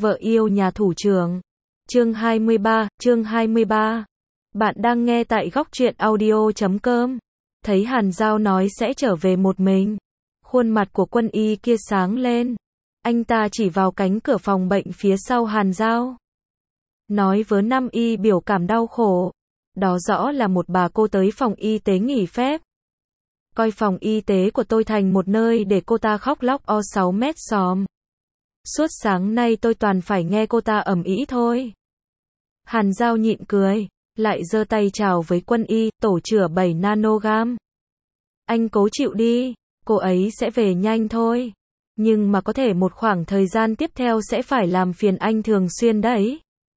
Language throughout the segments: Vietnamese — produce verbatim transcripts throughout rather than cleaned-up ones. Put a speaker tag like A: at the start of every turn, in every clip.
A: Vợ yêu nhà thủ trưởng. Chương hai mươi ba, chương hai mươi ba. Bạn đang nghe tại góc truyện audio chấm com. Thấy Hàn Giao nói sẽ trở về một mình. Khuôn mặt của Quân Y kia sáng lên. Anh ta chỉ vào cánh cửa phòng bệnh phía sau Hàn Giao. Nói với Nam Y biểu cảm đau khổ. Đó rõ là một bà cô tới phòng y tế nghỉ phép. Coi phòng y tế của tôi thành một nơi để cô ta khóc lóc o sáu mét xòm. Suốt sáng nay tôi toàn phải nghe cô ta ầm ĩ thôi. Hàn Giao nhịn cười, lại giơ tay chào với Quân Y, tổ chữa bảy nanogam. Anh cố chịu đi, cô ấy sẽ về nhanh thôi. Nhưng mà có thể một khoảng thời gian tiếp theo sẽ phải làm phiền anh thường xuyên đấy.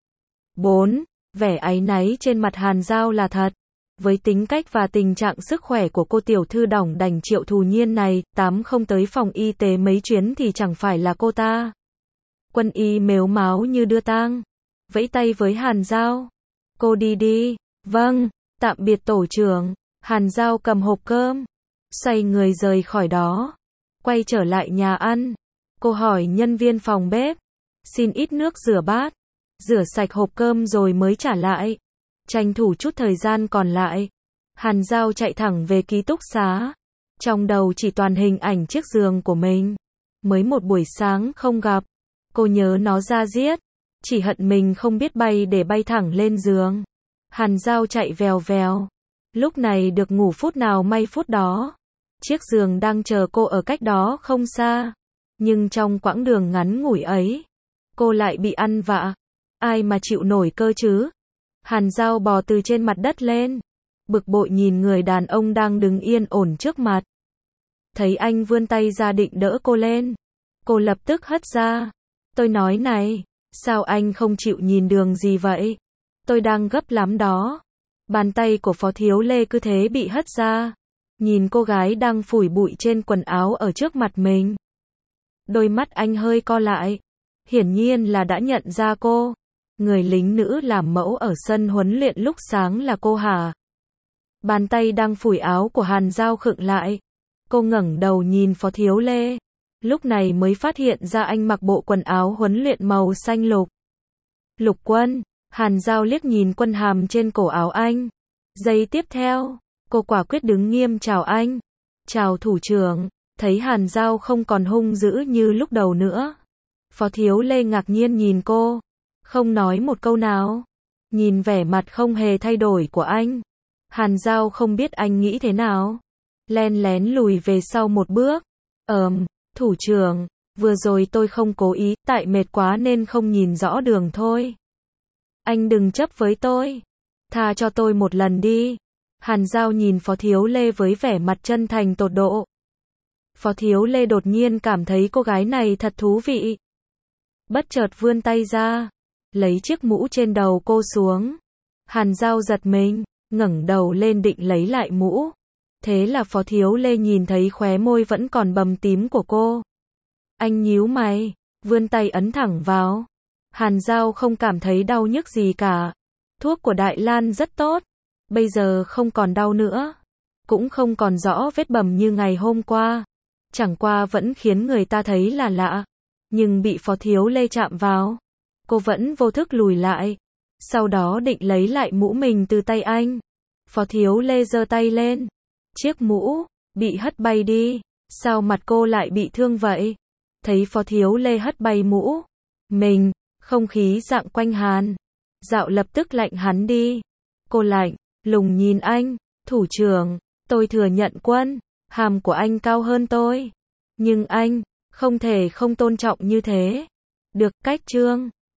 A: bốn. Vẻ áy náy trên mặt Hàn Giao là thật. Với tính cách và tình trạng sức khỏe của cô tiểu thư đỏng đành Triệu Thù Nhiên này, tám không tới phòng y tế mấy chuyến thì chẳng phải là cô ta. Quân Y mếu máo như đưa tang, vẫy tay với Hàn Giao. Cô đi đi. Vâng, tạm biệt tổ trưởng. Hàn Giao cầm hộp cơm, xoay người rời khỏi đó, quay trở lại nhà ăn. Cô hỏi nhân viên phòng bếp, xin ít nước rửa bát, rửa sạch hộp cơm rồi mới trả lại. Tranh thủ chút thời gian còn lại, Hàn Giao chạy thẳng về ký túc xá. Trong đầu chỉ toàn hình ảnh chiếc giường của mình. Mới một buổi sáng không gặp, cô nhớ nó ra diết, chỉ hận mình không biết bay để bay thẳng lên giường. Hàn Giao chạy vèo vèo, lúc này được ngủ phút nào may phút đó. Chiếc giường đang chờ cô ở cách đó không xa, nhưng trong quãng đường ngắn ngủi ấy, cô lại bị ăn vạ. Ai mà chịu nổi cơ chứ? Hàn Giao bò từ trên mặt đất lên, bực bội nhìn người đàn ông đang đứng yên ổn trước mặt. Thấy anh vươn tay ra định đỡ cô lên, cô lập tức hất ra. Tôi nói này, sao anh không chịu nhìn đường gì vậy? Tôi đang gấp lắm đó. Bàn tay của Phó Thiếu Lê cứ thế bị hất ra. Nhìn cô gái đang phủi bụi trên quần áo ở trước mặt mình. Đôi mắt anh hơi co lại. Hiển nhiên là đã nhận ra cô. Người lính nữ làm mẫu ở sân huấn luyện lúc sáng là cô hả? Bàn tay đang phủi áo của Hàn Giao khựng lại. Cô ngẩng đầu nhìn Phó Thiếu Lê. Lúc này mới phát hiện ra anh mặc bộ quần áo huấn luyện màu xanh lục. Lục Quân. Hàn Giao liếc nhìn quân hàm trên cổ áo anh. Giây tiếp theo, cô quả quyết đứng nghiêm chào anh. Chào thủ trưởng. Thấy Hàn Giao không còn hung dữ như lúc đầu nữa. Phó Thiếu Lê ngạc nhiên nhìn cô, không nói một câu nào. Nhìn vẻ mặt không hề thay đổi của anh, Hàn Giao không biết anh nghĩ thế nào. Len lén lùi về sau một bước. Ờm, thủ trưởng, vừa rồi tôi không cố ý, tại mệt quá nên không nhìn rõ đường thôi. Anh đừng chấp với tôi. Tha cho tôi một lần đi. Hàn Giao nhìn Phó Thiếu Lê với vẻ mặt chân thành tột độ. Phó Thiếu Lê đột nhiên cảm thấy cô gái này thật thú vị. Bất chợt vươn tay ra, lấy chiếc mũ trên đầu cô xuống. Hàn Giao giật mình, ngẩng đầu lên định lấy lại mũ. Thế là Phó Thiếu Lê nhìn thấy khóe môi vẫn còn bầm tím của cô. Anh nhíu mày, vươn tay ấn thẳng vào. Hàn Giao không cảm thấy đau nhức gì cả. Thuốc của Đại Lan rất tốt. Bây giờ không còn đau nữa. Cũng không còn rõ vết bầm như ngày hôm qua. Chẳng qua vẫn khiến người ta thấy là lạ. Nhưng bị Phó Thiếu Lê chạm vào, cô vẫn vô thức lùi lại. Sau đó định lấy lại mũ mình từ tay anh. Phó Thiếu Lê giơ tay lên. Chiếc mũ bị hất bay đi. Sao mặt cô lại bị thương vậy? Thấy Phó Thiếu Lê hất bay mũ mình, không khí dạng quanh Hàn Dạo lập tức lạnh hắn đi. Cô lạnh lùng nhìn anh. Thủ trưởng, tôi thừa nhận Quân hàm của anh cao hơn tôi, nhưng anh không thể không tôn trọng như thế. Được, cách trương.